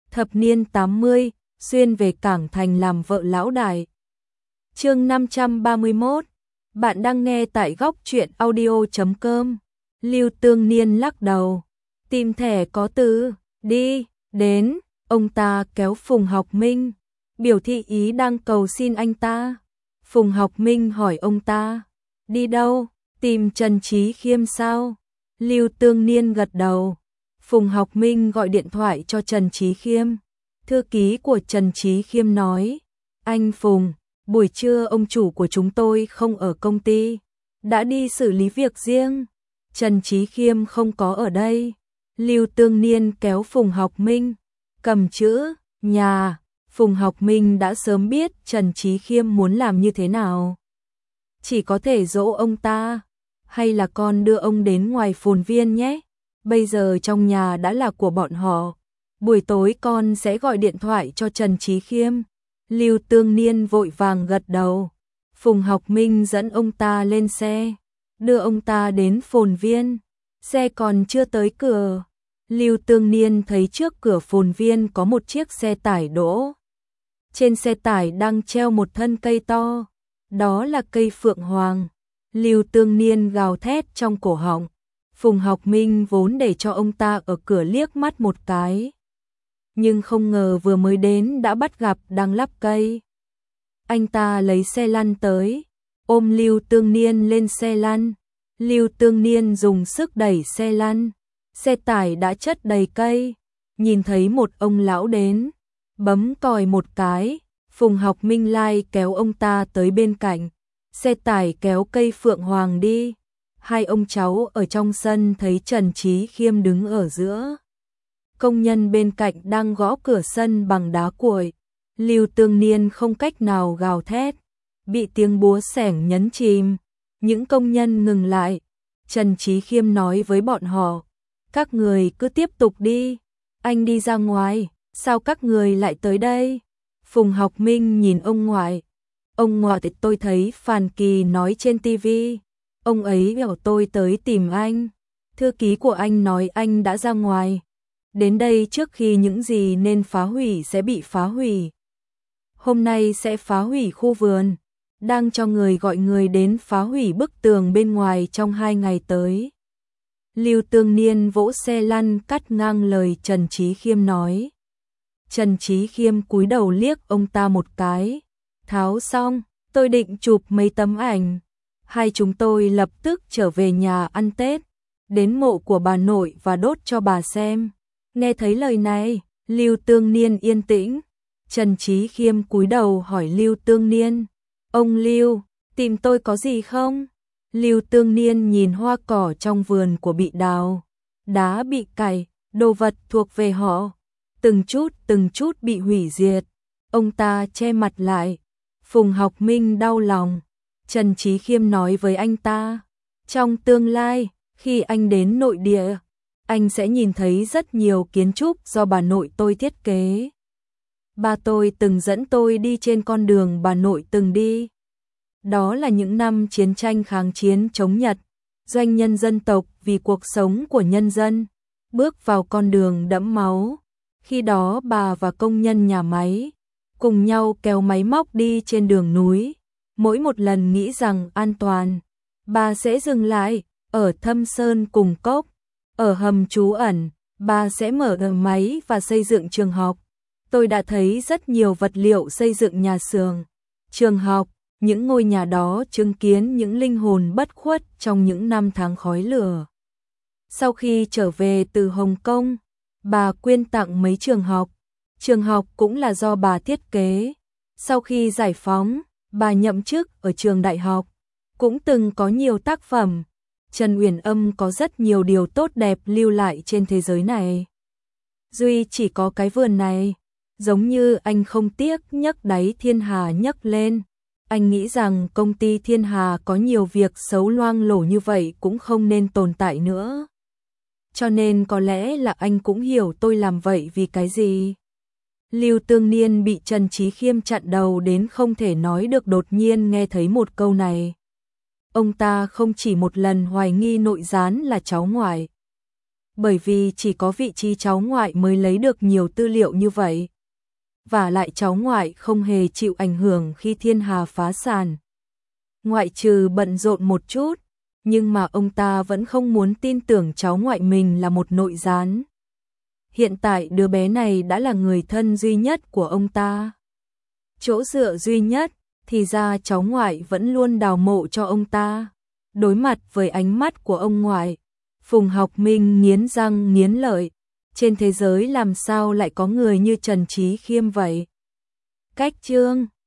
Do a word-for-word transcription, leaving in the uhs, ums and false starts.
thập niên tám mươi, xuyên về Cảng Thành làm vợ lão đại. Chương năm trăm ba mươi mốt. Bạn đang nghe tại góc truyện audio chấm com. Lưu Tương Niên lắc đầu. Tìm thẻ có từ, đi, đến, ông ta kéo Phùng Học Minh, biểu thị ý đang cầu xin anh ta. Phùng Học Minh hỏi ông ta, đi đâu, tìm Trần Trí Khiêm sao? Lưu Tương Niên gật đầu. Phùng Học Minh gọi điện thoại cho Trần Trí Khiêm. Thư ký của Trần Trí Khiêm nói, anh Phùng, buổi trưa ông chủ của chúng tôi không ở công ty, đã đi xử lý việc riêng. Trần Trí Khiêm không có ở đây. Lưu Tương Niên kéo Phùng Học Minh, cầm chữ nhà. Phùng Học Minh đã sớm biết Trần Trí Khiêm muốn làm như thế nào. Chỉ có thể dỗ ông ta, hay là con đưa ông đến ngoài phồn viên nhé. Bây giờ trong nhà đã là của bọn họ. Buổi tối con sẽ gọi điện thoại cho Trần Trí Khiêm. Lưu Tương Niên vội vàng gật đầu. Phùng Học Minh dẫn ông ta lên xe, đưa ông ta đến phồn viên. Xe còn chưa tới cửa, Lưu Tương Niên thấy trước cửa phồn viên có một chiếc xe tải đỗ. Trên xe tải đang treo một thân cây to, đó là cây phượng hoàng. Lưu Tương Niên gào thét trong cổ họng. Phùng Học Minh vốn để cho ông ta ở cửa liếc mắt một cái, nhưng không ngờ vừa mới đến đã bắt gặp đang lắp cây. Anh ta lấy xe lăn tới, ôm Lưu Tương Niên lên xe lăn. Lưu Tương Niên dùng sức đẩy xe lăn, xe tải đã chất đầy cây. Nhìn thấy một ông lão đến, bấm còi một cái, Phùng Học Minh lai kéo ông ta tới bên cạnh. Xe tải kéo cây phượng hoàng đi. Hai ông cháu ở trong sân thấy Trần Trí Khiêm đứng ở giữa. Công nhân bên cạnh đang gõ cửa sân bằng đá cuội. Lưu Tương Niên không cách nào gào thét, bị tiếng búa xẻng nhấn chìm. Những công nhân ngừng lại. Trần Trí Khiêm nói với bọn họ, các người cứ tiếp tục đi, anh đi ra ngoài, sao các người lại tới đây? Phùng Học Minh nhìn ông ngoại. Ông ngoại thì tôi thấy Phan Kỳ nói trên tivi, ông ấy bảo tôi tới tìm anh. Thư ký của anh nói anh đã ra ngoài, đến đây trước khi những gì nên phá hủy sẽ bị phá hủy. Hôm nay sẽ phá hủy khu vườn, đang cho người gọi người đến phá hủy bức tường bên ngoài trong hai ngày tới. Lưu Tương Niên vỗ xe lăn cắt ngang lời Trần Trí Khiêm nói. Trần Trí Khiêm cúi đầu liếc ông ta một cái. Tháo xong, tôi định chụp mấy tấm ảnh. Hai chúng tôi lập tức trở về nhà ăn Tết, đến mộ của bà nội và đốt cho bà xem. Nghe thấy lời này, Lưu Tương Niên yên tĩnh. Trần Trí Khiêm cúi đầu hỏi Lưu Tương Niên, ông Lưu, tìm tôi có gì không? Lưu Tương Niên nhìn hoa cỏ trong vườn của bị đào, đá bị cày, đồ vật thuộc về họ, từng chút từng chút bị hủy diệt. Ông ta che mặt lại. Phùng Học Minh đau lòng. Trần Trí Khiêm nói với anh ta, trong tương lai, khi anh đến nội địa, anh sẽ nhìn thấy rất nhiều kiến trúc do bà nội tôi thiết kế. Ba tôi từng dẫn tôi đi trên con đường bà nội từng đi. Đó là những năm chiến tranh kháng chiến chống Nhật, doanh nhân dân tộc vì cuộc sống của nhân dân, bước vào con đường đẫm máu. Khi đó bà và công nhân nhà máy cùng nhau kéo máy móc đi trên đường núi. Mỗi một lần nghĩ rằng an toàn, bà sẽ dừng lại ở thâm sơn cùng cốc, ở hầm trú ẩn, bà sẽ mở đường máy và xây dựng trường học. Tôi đã thấy rất nhiều vật liệu xây dựng nhà xưởng, trường học. Những ngôi nhà đó chứng kiến những linh hồn bất khuất trong những năm tháng khói lửa. Sau khi trở về từ Hồng Kông, bà quyên tặng mấy trường học. Trường học cũng là do bà thiết kế. Sau khi giải phóng, bà nhậm chức ở trường đại học, cũng từng có nhiều tác phẩm. Trần Uyển Âm có rất nhiều điều tốt đẹp lưu lại trên thế giới này. Duy chỉ có cái vườn này, giống như anh không tiếc nhấc đáy thiên hà nhấc lên. Anh nghĩ rằng công ty Thiên Hà có nhiều việc xấu loang lổ như vậy cũng không nên tồn tại nữa. Cho nên có lẽ là anh cũng hiểu tôi làm vậy vì cái gì. Lưu Tương Niên bị Trần Trí Khiêm chặn đầu đến không thể nói được, đột nhiên nghe thấy một câu này. Ông ta không chỉ một lần hoài nghi nội gián là cháu ngoại. bởi vì chỉ có vị trí cháu ngoại mới lấy được nhiều tư liệu như vậy. Và lại cháu ngoại không hề chịu ảnh hưởng khi Thiên Hà phá sản. Ngoại trừ bận rộn một chút, nhưng mà ông ta vẫn không muốn tin tưởng cháu ngoại mình là một nội gián. Hiện tại đứa bé này đã là người thân duy nhất của ông ta. Chỗ dựa duy nhất, thì ra cháu ngoại vẫn luôn đào mộ cho ông ta. Đối mặt với ánh mắt của ông ngoại, Phùng Học Minh nghiến răng nghiến lợi. Trên thế giới làm sao lại có người như Trần Trí Khiêm vậy? Cách chương